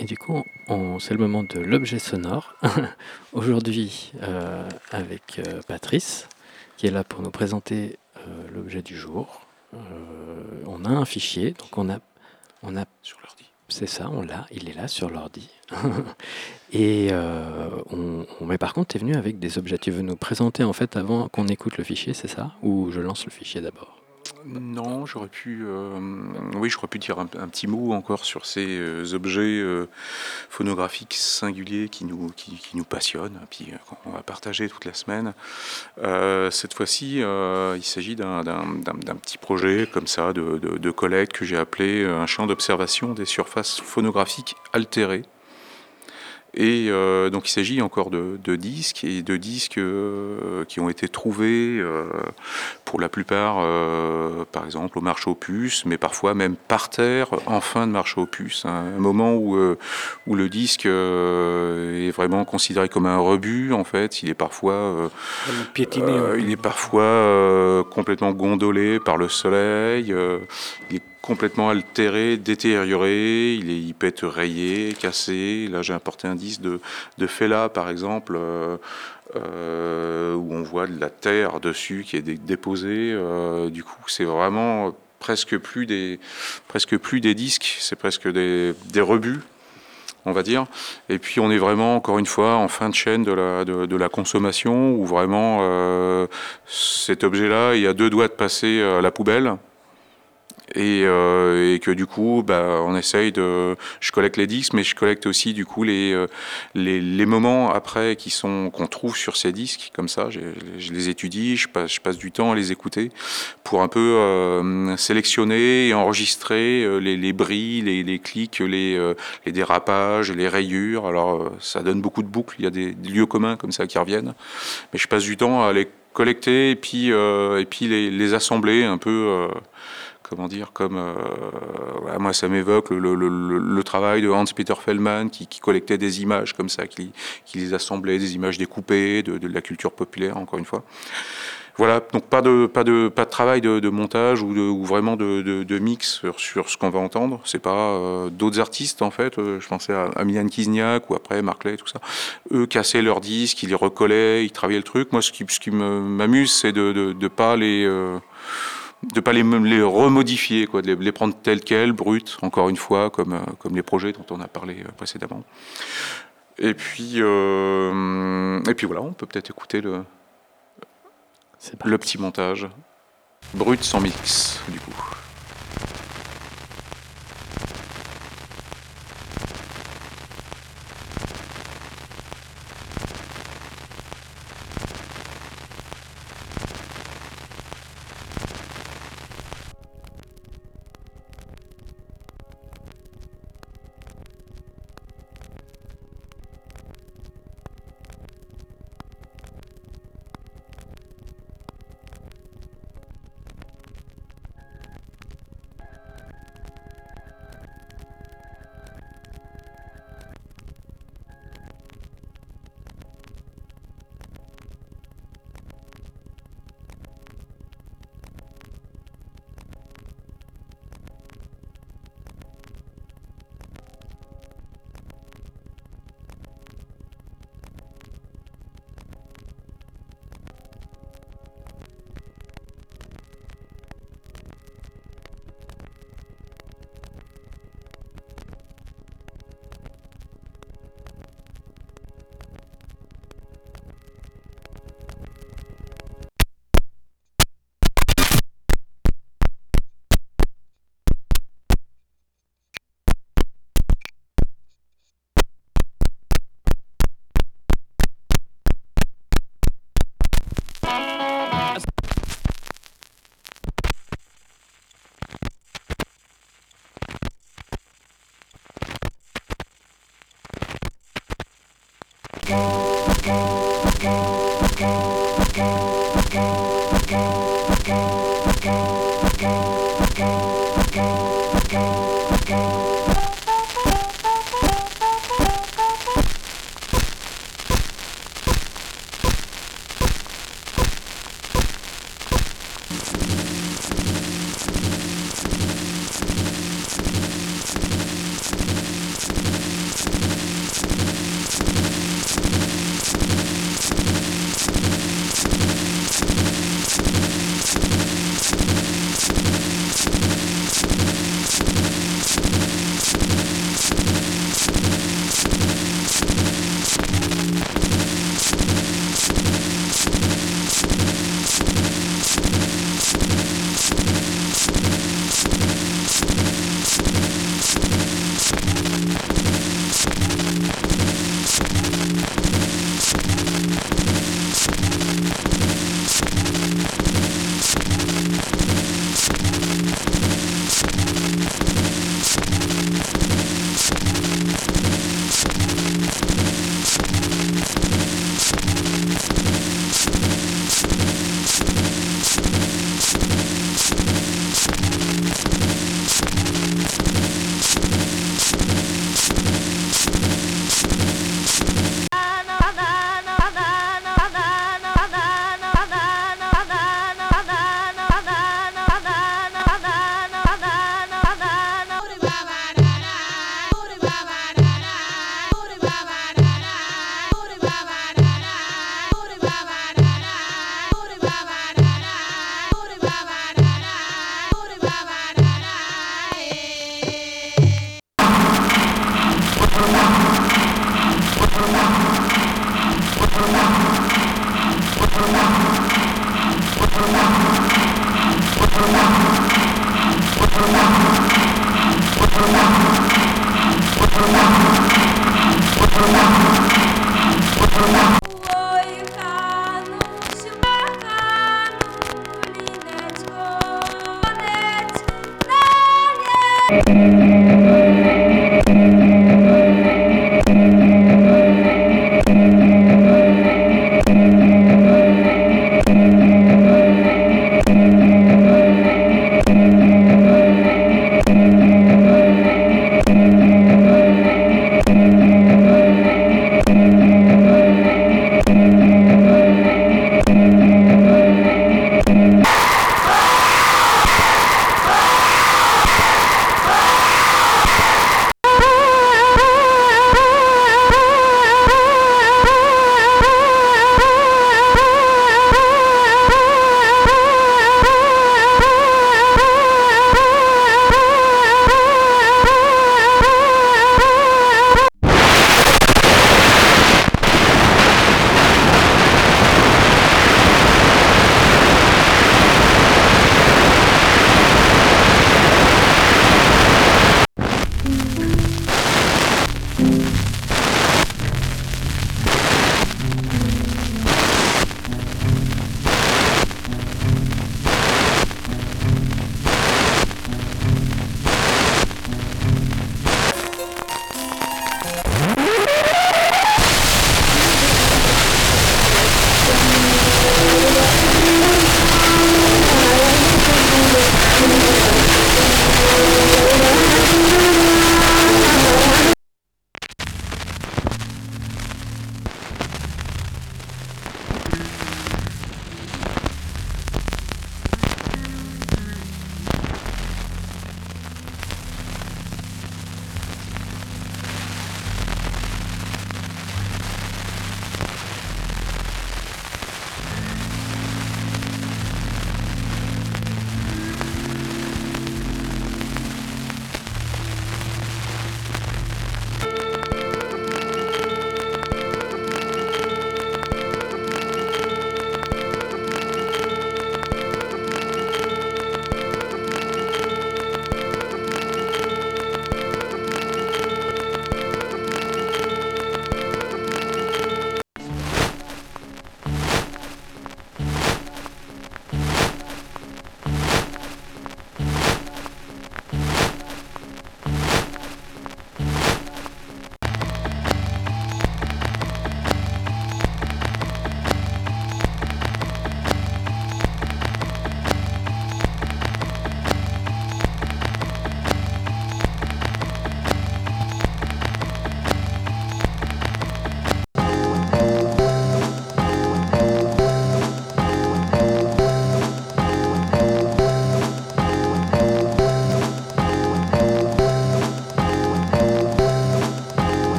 Et du coup, c'est le moment de l'objet sonore. Aujourd'hui, avec Patrice, qui est là pour nous présenter l'objet du jour. On a un fichier, donc on a Sur l'ordi. c'est ça, il est là sur l'ordi. Et mais par contre, tu es venu avec des objets. Tu veux nous présenter en fait avant qu'on écoute le fichier, c'est ça? Ou je lance le fichier d'abord? Non, j'aurais pu dire un petit mot encore sur ces objets phonographiques singuliers qui nous passionnent, puis qu'on va partager toute la semaine. Cette fois-ci, il s'agit d'un petit projet comme ça de collecte que j'ai appelé un champ d'observation des surfaces phonographiques altérées. Et donc il s'agit encore de disques et de disques qui ont été trouvés pour la plupart, par exemple au marché aux puces, mais parfois même par terre en fin de marché aux puces. Un moment où le disque est vraiment considéré comme un rebut en fait. Piétiné un peu. Il est parfois complètement gondolé par le soleil. Il est complètement altéré, détérioré, il peut être rayé, cassé. Là j'ai importé un disque de Fela par exemple, où on voit de la terre dessus qui est déposée. Du coup c'est vraiment presque plus des disques, c'est presque des rebuts, on va dire. Et puis on est vraiment encore une fois en fin de chaîne de la consommation, où vraiment cet objet-là il y a deux doigts de passer à la poubelle. Et que du coup on essaye je collecte les disques, mais je collecte aussi du coup les moments après qu'on trouve sur ces disques comme ça. Je les étudie, je passe du temps à les écouter pour un peu sélectionner et enregistrer les bris, les clics, les dérapages, les rayures. Alors ça donne beaucoup de boucles, il y a des lieux communs comme ça qui reviennent, mais je passe du temps à les collecter et puis les assembler un peu, comment dire, voilà, moi ça m'évoque le travail de Hans-Peter Feldman qui collectait des images comme ça, qui les assemblait, des images découpées de la culture populaire, encore une fois. Voilà, donc pas de travail de montage ou vraiment de mix sur ce qu'on va entendre. C'est pas d'autres artistes en fait. Je pensais à Milan Kizniak ou après Markley, tout ça. Eux cassaient leurs disques, ils les recollaient, ils travaillaient le truc. Moi, ce qui m'amuse, c'est de pas les remodifier, quoi, de les prendre tels quels, bruts, encore une fois, comme les projets dont on a parlé précédemment. Et puis voilà, on peut peut-être écouter le petit montage. Brut sans mix, du coup.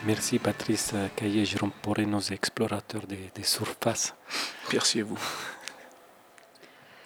Merci Patrice Caillé, Jérôme Poré, nos explorateurs des surfaces. Merci à vous.